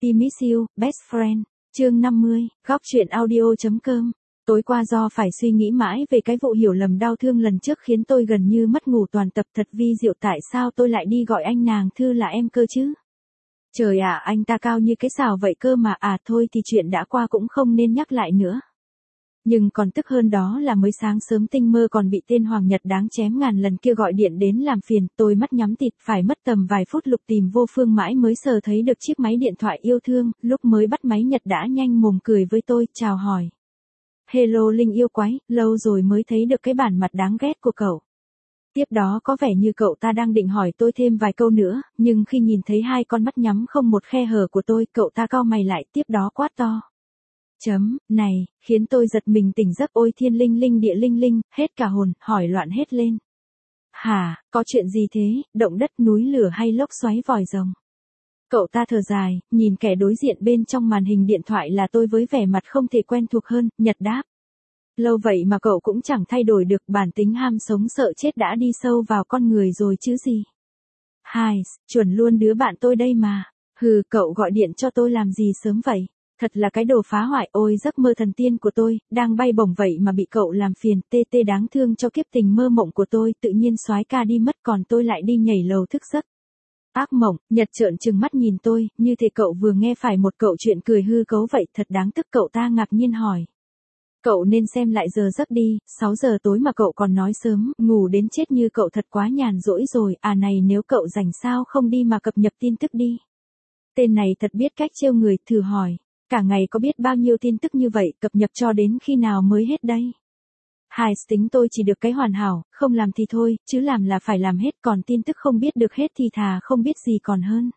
I miss you, best friend. Chương 50, góc truyện audio.com. Tối qua do phải suy nghĩ mãi về cái vụ hiểu lầm đau thương lần trước khiến tôi gần như mất ngủ toàn tập, thật vi diệu tại sao tôi lại đi gọi anh nàng Thư là em cơ chứ. Trời ạ, anh ta cao như cái sào vậy cơ mà, thôi thì chuyện đã qua cũng không nên nhắc lại nữa. Nhưng còn tức hơn đó là mới sáng sớm tinh mơ còn bị tên Hoàng Nhật đáng chém ngàn lần kia gọi điện đến làm phiền, tôi mắt nhắm tịt phải mất tầm vài phút lục tìm vô phương mãi mới sờ thấy được chiếc máy điện thoại yêu thương, lúc mới bắt máy Nhật đã nhanh mồm cười với tôi, chào hỏi. Hello Linh yêu quái, lâu rồi mới thấy được cái bản mặt đáng ghét của cậu. Tiếp đó có vẻ như cậu ta đang định hỏi tôi thêm vài câu nữa, nhưng khi nhìn thấy hai con mắt nhắm không một khe hở của tôi, cậu ta cau mày lại, tiếp đó quát to. Này, khiến tôi giật mình tỉnh giấc, ôi thiên linh linh địa linh linh, hết cả hồn, hỏi loạn hết lên. Hả, có chuyện gì thế, động đất núi lửa hay lốc xoáy vòi rồng? Cậu ta thở dài, nhìn kẻ đối diện bên trong màn hình điện thoại là tôi với vẻ mặt không thể quen thuộc hơn, Nhật đáp. Lâu vậy mà cậu cũng chẳng thay đổi được, bản tính ham sống sợ chết đã đi sâu vào con người rồi chứ gì. Hai, chuẩn luôn đứa bạn tôi đây mà. Hừ, cậu gọi điện cho tôi làm gì sớm vậy? Thật là cái đồ phá hoại, ôi giấc mơ thần tiên của tôi, đang bay bổng vậy mà bị cậu làm phiền, tê đáng thương cho kiếp tình mơ mộng của tôi, tự nhiên soái ca đi mất còn tôi lại đi nhảy lầu thức giấc. Ác mộng, Nhật trợn trừng mắt nhìn tôi, như thể cậu vừa nghe phải một cậu chuyện cười hư cấu vậy, thật đáng tức. Cậu ta ngạc nhiên hỏi. Cậu nên xem lại giờ giấc đi, 6 giờ tối mà cậu còn nói sớm, ngủ đến chết như cậu thật quá nhàn rỗi rồi, này nếu cậu rảnh sao không đi mà cập nhật tin tức đi. Tên này thật biết cách trêu người, thử hỏi. Cả ngày có biết bao nhiêu tin tức như vậy, cập nhật cho đến khi nào mới hết đây? Hai, tính tôi chỉ được cái hoàn hảo, không làm thì thôi, chứ làm là phải làm hết, còn tin tức không biết được hết thì thà không biết gì còn hơn.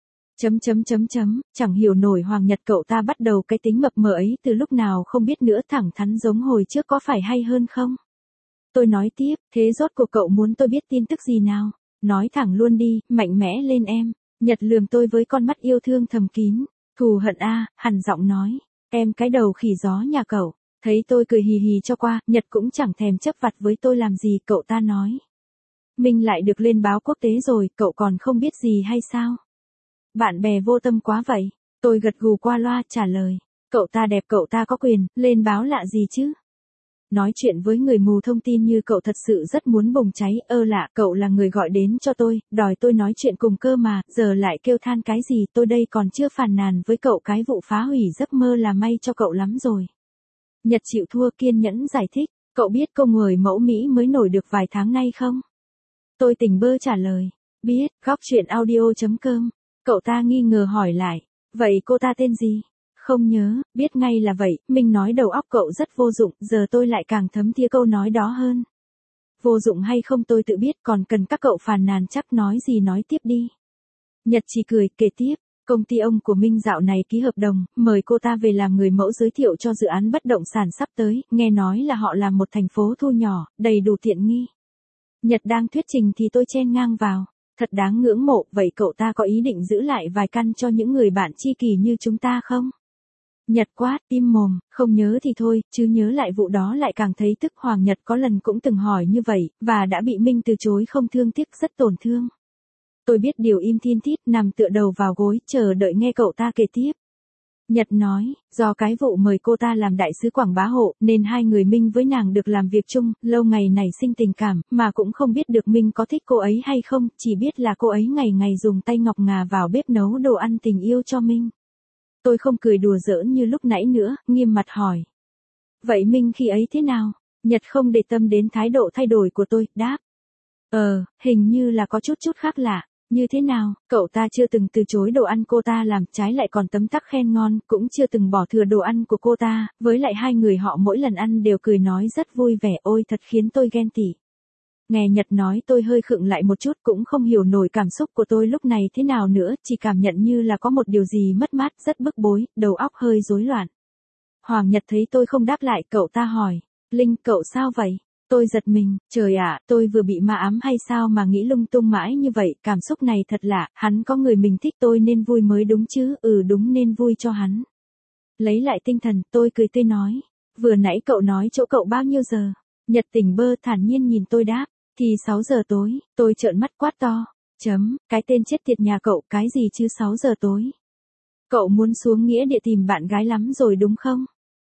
Chẳng hiểu nổi Hoàng Nhật cậu ta bắt đầu cái tính mập mờ ấy từ lúc nào không biết nữa, thẳng thắn giống hồi trước có phải hay hơn không? Tôi nói tiếp, thế rốt cuộc cậu muốn tôi biết tin tức gì nào? Nói thẳng luôn đi, mạnh mẽ lên em. Nhật lườm tôi với con mắt yêu thương thầm kín. Thù hận hằn giọng nói. Em cái đầu khỉ gió nhà cậu. Thấy tôi cười hì hì cho qua, Nhật cũng chẳng thèm chấp vặt với tôi làm gì, cậu ta nói. Minh lại được lên báo quốc tế rồi, cậu còn không biết gì hay sao? Bạn bè vô tâm quá vậy. Tôi gật gù qua loa trả lời. Cậu ta đẹp, cậu ta có quyền, lên báo lạ gì chứ? Nói chuyện với người mù thông tin như cậu thật sự rất muốn bùng cháy, lạ, cậu là người gọi đến cho tôi, đòi tôi nói chuyện cùng cơ mà, giờ lại kêu than cái gì, tôi đây còn chưa phàn nàn với cậu cái vụ phá hủy giấc mơ là may cho cậu lắm rồi. Nhật chịu thua kiên nhẫn giải thích, cậu biết cô người mẫu Mỹ mới nổi được vài tháng nay không? Tôi tỉnh bơ trả lời, biết, góc truyện audio.com, cậu ta nghi ngờ hỏi lại, vậy cô ta tên gì? Không nhớ, biết ngay là vậy, mình nói đầu óc cậu rất vô dụng, giờ tôi lại càng thấm thía câu nói đó hơn. Vô dụng hay không tôi tự biết, còn cần các cậu phàn nàn chắc nói gì nói tiếp đi. Nhật chỉ cười, kể tiếp, công ty ông của Minh dạo này ký hợp đồng, mời cô ta về làm người mẫu giới thiệu cho dự án bất động sản sắp tới, nghe nói là họ làm một thành phố thu nhỏ, đầy đủ tiện nghi. Nhật đang thuyết trình thì tôi chen ngang vào. Thật đáng ngưỡng mộ, vậy cậu ta có ý định giữ lại vài căn cho những người bạn tri kỷ như chúng ta không? Nhật quát, im mồm, không nhớ thì thôi, chứ nhớ lại vụ đó lại càng thấy tức. Hoàng Nhật có lần cũng từng hỏi như vậy, và đã bị Minh từ chối không thương tiếc, rất tổn thương. Tôi biết điều, im thin thít, nằm tựa đầu vào gối, chờ đợi nghe cậu ta kể tiếp. Nhật nói, do cái vụ mời cô ta làm đại sứ quảng bá hộ, nên hai người Minh với nàng được làm việc chung, lâu ngày nảy sinh tình cảm, mà cũng không biết được Minh có thích cô ấy hay không, chỉ biết là cô ấy ngày ngày dùng tay ngọc ngà vào bếp nấu đồ ăn tình yêu cho Minh. Tôi không cười đùa giỡn như lúc nãy nữa, nghiêm mặt hỏi. Vậy Minh khi ấy thế nào? Nhật không để tâm đến thái độ thay đổi của tôi, đáp. Hình như là có chút khác lạ. Như thế nào, cậu ta chưa từng từ chối đồ ăn cô ta làm, trái lại còn tấm tắc khen ngon, cũng chưa từng bỏ thừa đồ ăn của cô ta, với lại hai người họ mỗi lần ăn đều cười nói rất vui vẻ, ôi thật khiến tôi ghen tị. Nghe Nhật nói tôi hơi khựng lại một chút, cũng không hiểu nổi cảm xúc của tôi lúc này thế nào nữa, chỉ cảm nhận như là có một điều gì mất mát, rất bức bối, đầu óc hơi rối loạn. Hoàng Nhật thấy tôi không đáp lại, cậu ta hỏi, Linh cậu sao vậy? Tôi giật mình, trời ạ, tôi vừa bị ma ám hay sao mà nghĩ lung tung mãi như vậy, cảm xúc này thật lạ, hắn có người mình thích tôi nên vui mới đúng chứ, đúng nên vui cho hắn. Lấy lại tinh thần, tôi cười tươi nói, vừa nãy cậu nói chỗ cậu bao nhiêu giờ? Nhật tỉnh bơ thản nhiên nhìn tôi đáp, thì 6 giờ tối, tôi trợn mắt quát to, cái tên chết tiệt nhà cậu, cái gì chứ 6 giờ tối? Cậu muốn xuống nghĩa địa tìm bạn gái lắm rồi đúng không?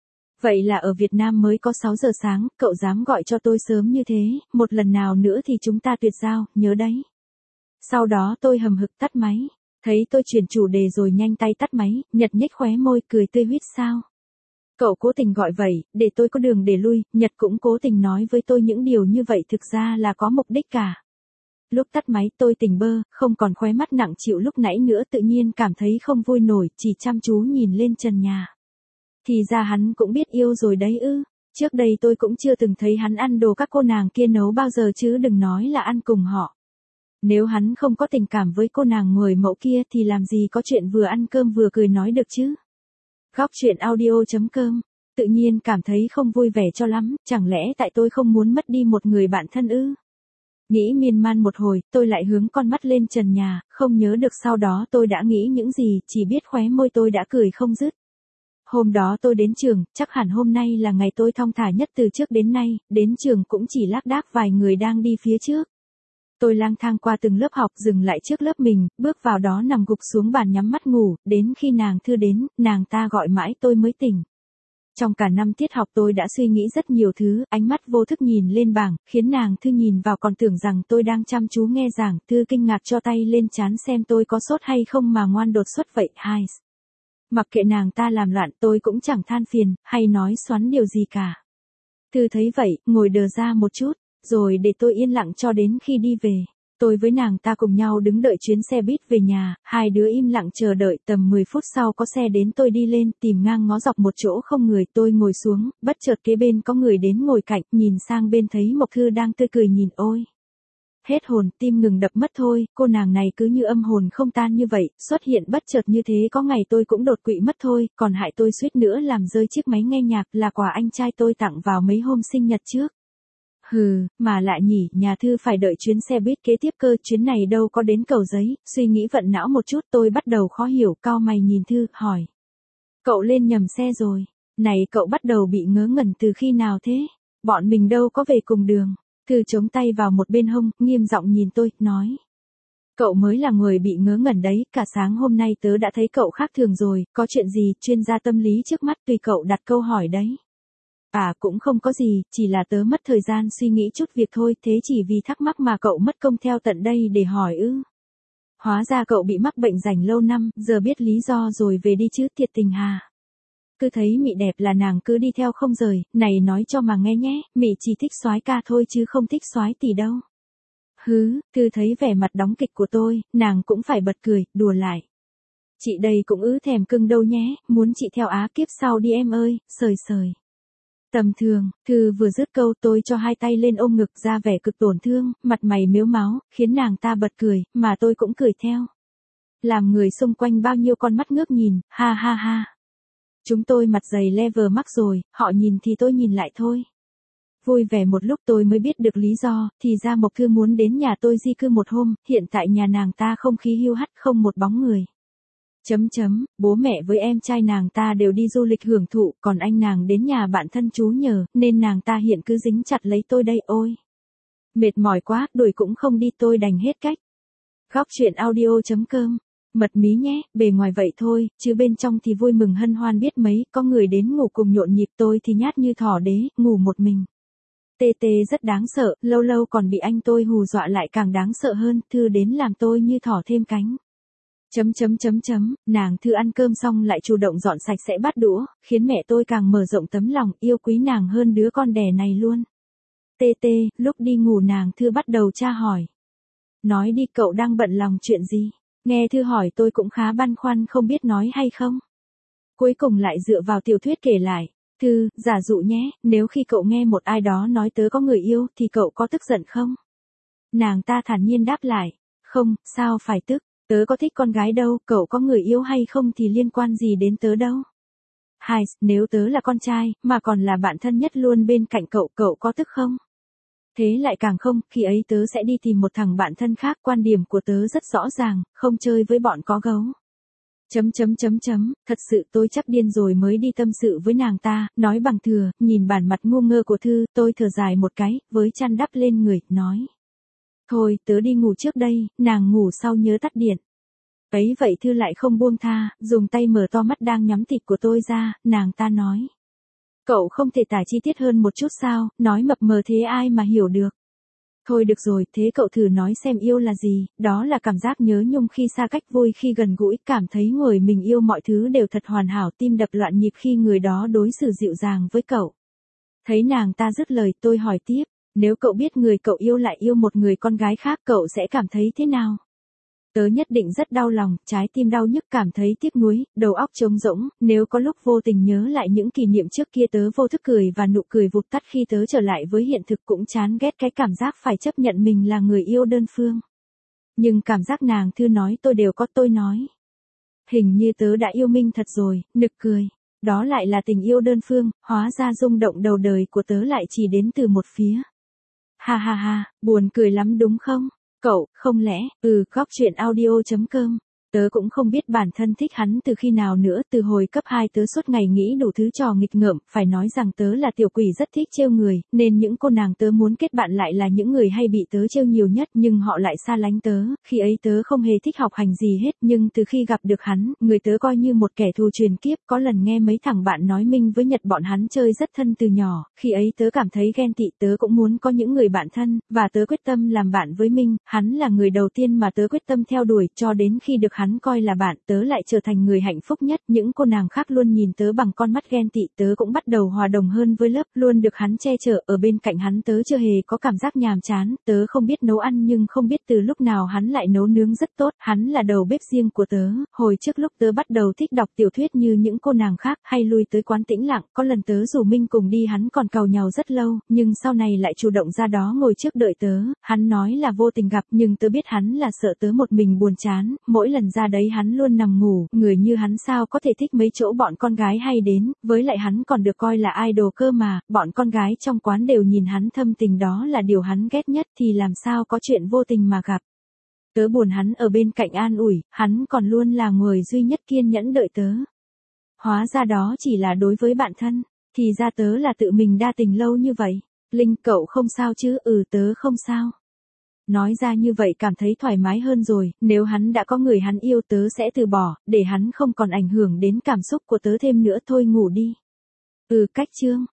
Vậy là ở Việt Nam mới có 6 giờ sáng, cậu dám gọi cho tôi sớm như thế, một lần nào nữa thì chúng ta tuyệt giao, nhớ đấy. Sau đó tôi hầm hực tắt máy. Thấy tôi chuyển chủ đề rồi nhanh tay tắt máy, Nhật nhếch khóe môi cười tươi huýt sao. Cậu cố tình gọi vậy, để tôi có đường để lui, Nhật cũng cố tình nói với tôi những điều như vậy thực ra là có mục đích cả. Lúc tắt máy tôi tỉnh bơ, không còn khóe mắt nặng chịu lúc nãy nữa tự nhiên cảm thấy không vui nổi, chỉ chăm chú nhìn lên trần nhà. Thì ra hắn cũng biết yêu rồi đấy ư. Trước đây tôi cũng chưa từng thấy hắn ăn đồ các cô nàng kia nấu bao giờ chứ đừng nói là ăn cùng họ. Nếu hắn không có tình cảm với cô nàng người mẫu kia thì làm gì có chuyện vừa ăn cơm vừa cười nói được chứ. Góc truyện audio.com. Tự nhiên cảm thấy không vui vẻ cho lắm, chẳng lẽ tại tôi không muốn mất đi một người bạn thân ư? Nghĩ miên man một hồi, tôi lại hướng con mắt lên trần nhà, không nhớ được sau đó tôi đã nghĩ những gì, chỉ biết khóe môi tôi đã cười không dứt. Hôm đó tôi đến trường, chắc hẳn hôm nay là ngày tôi thong thả nhất từ trước đến nay, đến trường cũng chỉ lác đác vài người đang đi phía trước. Tôi lang thang qua từng lớp học dừng lại trước lớp mình, bước vào đó nằm gục xuống bàn nhắm mắt ngủ, đến khi nàng Thư đến, nàng ta gọi mãi tôi mới tỉnh. Trong cả năm tiết học tôi đã suy nghĩ rất nhiều thứ, ánh mắt vô thức nhìn lên bảng, khiến nàng Thư nhìn vào còn tưởng rằng tôi đang chăm chú nghe giảng, Thư kinh ngạc cho tay lên trán xem tôi có sốt hay không mà ngoan đột xuất vậy, hai. Mặc kệ nàng ta làm loạn tôi cũng chẳng than phiền, hay nói xoắn điều gì cả. Thư thấy vậy, ngồi đờ ra một chút, rồi để tôi yên lặng cho đến khi đi về. Tôi với nàng ta cùng nhau đứng đợi chuyến xe buýt về nhà, hai đứa im lặng chờ đợi, tầm 10 phút sau có xe đến tôi đi lên, tìm ngang ngó dọc một chỗ không người, tôi ngồi xuống, bất chợt kế bên có người đến ngồi cạnh, nhìn sang bên thấy Mộc Thư đang tươi cười nhìn ôi. Hết hồn, tim ngừng đập mất thôi, cô nàng này cứ như âm hồn không tan như vậy, xuất hiện bất chợt như thế có ngày tôi cũng đột quỵ mất thôi, còn hại tôi suýt nữa làm rơi chiếc máy nghe nhạc là quà anh trai tôi tặng vào mấy hôm sinh nhật trước. Hừ, mà lại nhỉ, nhà Thư phải đợi chuyến xe buýt kế tiếp cơ, chuyến này đâu có đến Cầu Giấy, suy nghĩ vận não một chút tôi bắt đầu khó hiểu, cau mày nhìn Thư, hỏi. Cậu lên nhầm xe rồi, này cậu bắt đầu bị ngớ ngẩn từ khi nào thế, bọn mình đâu có về cùng đường. Thư chống tay vào một bên hông, nghiêm giọng nhìn tôi, nói. Cậu mới là người bị ngớ ngẩn đấy, cả sáng hôm nay tớ đã thấy cậu khác thường rồi, có chuyện gì, chuyên gia tâm lý trước mắt tùy cậu đặt câu hỏi đấy. À cũng không có gì, chỉ là tớ mất thời gian suy nghĩ chút việc thôi, thế chỉ vì thắc mắc mà cậu mất công theo tận đây để hỏi ư. Hóa ra cậu bị mắc bệnh rảnh lâu năm, giờ biết lý do rồi về đi chứ, thiệt tình hà. Cứ thấy Mị đẹp là nàng cứ đi theo không rời, này nói cho mà nghe nhé, Mị chỉ thích soái ca thôi chứ không thích soái tỷ đâu. Hứ, Thư thấy vẻ mặt đóng kịch của tôi, nàng cũng phải bật cười, đùa lại. Chị đây cũng thèm cưng đâu nhé, muốn chị theo Á kiếp sau đi em ơi, sời sời. Tầm thường, Thư vừa dứt câu tôi cho hai tay lên ôm ngực ra vẻ cực tổn thương, mặt mày mếu máo, khiến nàng ta bật cười, mà tôi cũng cười theo. Làm người xung quanh bao nhiêu con mắt ngước nhìn, ha ha ha. Chúng tôi mặt dày level mắc rồi, họ nhìn thì tôi nhìn lại thôi. Vui vẻ một lúc tôi mới biết được lý do, thì ra Mộc Thư muốn đến nhà tôi di cư một hôm, hiện tại nhà nàng ta không khí hiu hắt không một bóng người. Bố mẹ với em trai nàng ta đều đi du lịch hưởng thụ, còn anh nàng đến nhà bạn thân chú nhờ, nên nàng ta hiện cứ dính chặt lấy tôi đây ôi. Mệt mỏi quá, đuổi cũng không đi tôi đành hết cách. Góc truyện audio.com. Mật mí nhé, bề ngoài vậy thôi, chứ bên trong thì vui mừng hân hoan biết mấy, có người đến ngủ cùng nhộn nhịp tôi thì nhát như thỏ đế, ngủ một mình. Tê tê rất đáng sợ, lâu lâu còn bị anh tôi hù dọa lại càng đáng sợ hơn, Thư đến làm tôi như thỏ thêm cánh. Nàng Thư ăn cơm xong lại chủ động dọn sạch sẽ bát đũa, khiến mẹ tôi càng mở rộng tấm lòng, yêu quý nàng hơn đứa con đẻ này luôn. Tê tê, lúc đi ngủ nàng Thư bắt đầu tra hỏi. Nói đi cậu đang bận lòng chuyện gì? Nghe Thư hỏi tôi cũng khá băn khoăn không biết nói hay không. Cuối cùng lại dựa vào tiểu thuyết kể lại. Thư, giả dụ nhé, nếu khi cậu nghe một ai đó nói tớ có người yêu thì cậu có tức giận không? Nàng ta thản nhiên đáp lại. Không, sao phải tức, tớ có thích con gái đâu, cậu có người yêu hay không thì liên quan gì đến tớ đâu. Hai, nếu tớ là con trai, mà còn là bạn thân nhất luôn bên cạnh cậu, cậu có tức không? Thế lại càng không, khi ấy tớ sẽ đi tìm một thằng bạn thân khác, quan điểm của tớ rất rõ ràng, không chơi với bọn có gấu. Thật sự tôi chắc điên rồi mới đi tâm sự với nàng ta, nói bằng thừa, nhìn bản mặt ngu ngơ của Thư, tôi thở dài một cái, với chăn đắp lên người, nói. Thôi, tớ đi ngủ trước đây, nàng ngủ sau nhớ tắt điện. Ấy vậy Thư lại không buông tha, dùng tay mở to mắt đang nhắm thịt của tôi ra, nàng ta nói. Cậu không thể tả chi tiết hơn một chút sao, nói mập mờ thế ai mà hiểu được. Thôi được rồi, thế cậu thử nói xem yêu là gì, đó là cảm giác nhớ nhung khi xa cách, vui khi gần gũi, cảm thấy người mình yêu mọi thứ đều thật hoàn hảo, tim đập loạn nhịp khi người đó đối xử dịu dàng với cậu. Thấy nàng ta dứt lời, tôi hỏi tiếp, nếu cậu biết người cậu yêu lại yêu một người con gái khác, cậu sẽ cảm thấy thế nào? Tớ nhất định rất đau lòng, trái tim đau nhức, cảm thấy tiếc nuối, đầu óc trống rỗng, nếu có lúc vô tình nhớ lại những kỷ niệm trước kia tớ vô thức cười và nụ cười vụt tắt khi tớ trở lại với hiện thực, cũng chán ghét cái cảm giác phải chấp nhận mình là người yêu đơn phương. Nhưng cảm giác nàng Thư nói tôi đều có, tôi nói. Hình như tớ đã yêu Minh thật rồi, nực cười. Đó lại là tình yêu đơn phương, hóa ra rung động đầu đời của tớ lại chỉ đến từ một phía. Ha ha ha, buồn cười lắm đúng không? Cậu, không lẽ, góc truyện audio.com. Tớ cũng không biết bản thân thích hắn từ khi nào nữa, từ hồi cấp 2 tớ suốt ngày nghĩ đủ thứ trò nghịch ngợm, phải nói rằng tớ là tiểu quỷ rất thích trêu người, nên những cô nàng tớ muốn kết bạn lại là những người hay bị tớ trêu nhiều nhất, nhưng họ lại xa lánh tớ, khi ấy tớ không hề thích học hành gì hết, nhưng từ khi gặp được hắn, người tớ coi như một kẻ thù truyền kiếp, có lần nghe mấy thằng bạn nói Minh với Nhật bọn hắn chơi rất thân từ nhỏ, khi ấy tớ cảm thấy ghen tị, tớ cũng muốn có những người bạn thân, và tớ quyết tâm làm bạn với Minh, hắn là người đầu tiên mà tớ quyết tâm theo đuổi, cho đến khi được hắn coi là bạn, tớ lại trở thành người hạnh phúc nhất, những cô nàng khác luôn nhìn tớ bằng con mắt ghen tị, tớ cũng bắt đầu hòa đồng hơn với lớp, luôn được hắn che chở, ở bên cạnh hắn tớ chưa hề có cảm giác nhàm chán, tớ không biết nấu ăn nhưng không biết từ lúc nào hắn lại nấu nướng rất tốt, hắn là đầu bếp riêng của tớ, hồi trước lúc tớ bắt đầu thích đọc tiểu thuyết như những cô nàng khác, hay lui tới quán tĩnh lặng, có lần tớ rủ Minh cùng đi hắn còn càu nhàu rất lâu, nhưng sau này lại chủ động ra đó ngồi trước đợi tớ, hắn nói là vô tình gặp, nhưng tớ biết hắn là sợ tớ một mình buồn chán, mỗi lần ra đấy hắn luôn nằm ngủ, người như hắn sao có thể thích mấy chỗ bọn con gái hay đến, với lại hắn còn được coi là idol cơ mà, bọn con gái trong quán đều nhìn hắn thâm tình, đó là điều hắn ghét nhất, thì làm sao có chuyện vô tình mà gặp. Tớ buồn hắn ở bên cạnh an ủi, hắn còn luôn là người duy nhất kiên nhẫn đợi tớ. Hóa ra đó chỉ là đối với bạn thân, thì ra tớ là tự mình đa tình lâu như vậy. Linh, cậu không sao chứ? Tớ không sao. Nói ra như vậy cảm thấy thoải mái hơn rồi, nếu hắn đã có người hắn yêu tớ sẽ từ bỏ, để hắn không còn ảnh hưởng đến cảm xúc của tớ thêm nữa, thôi ngủ đi. Cách chương.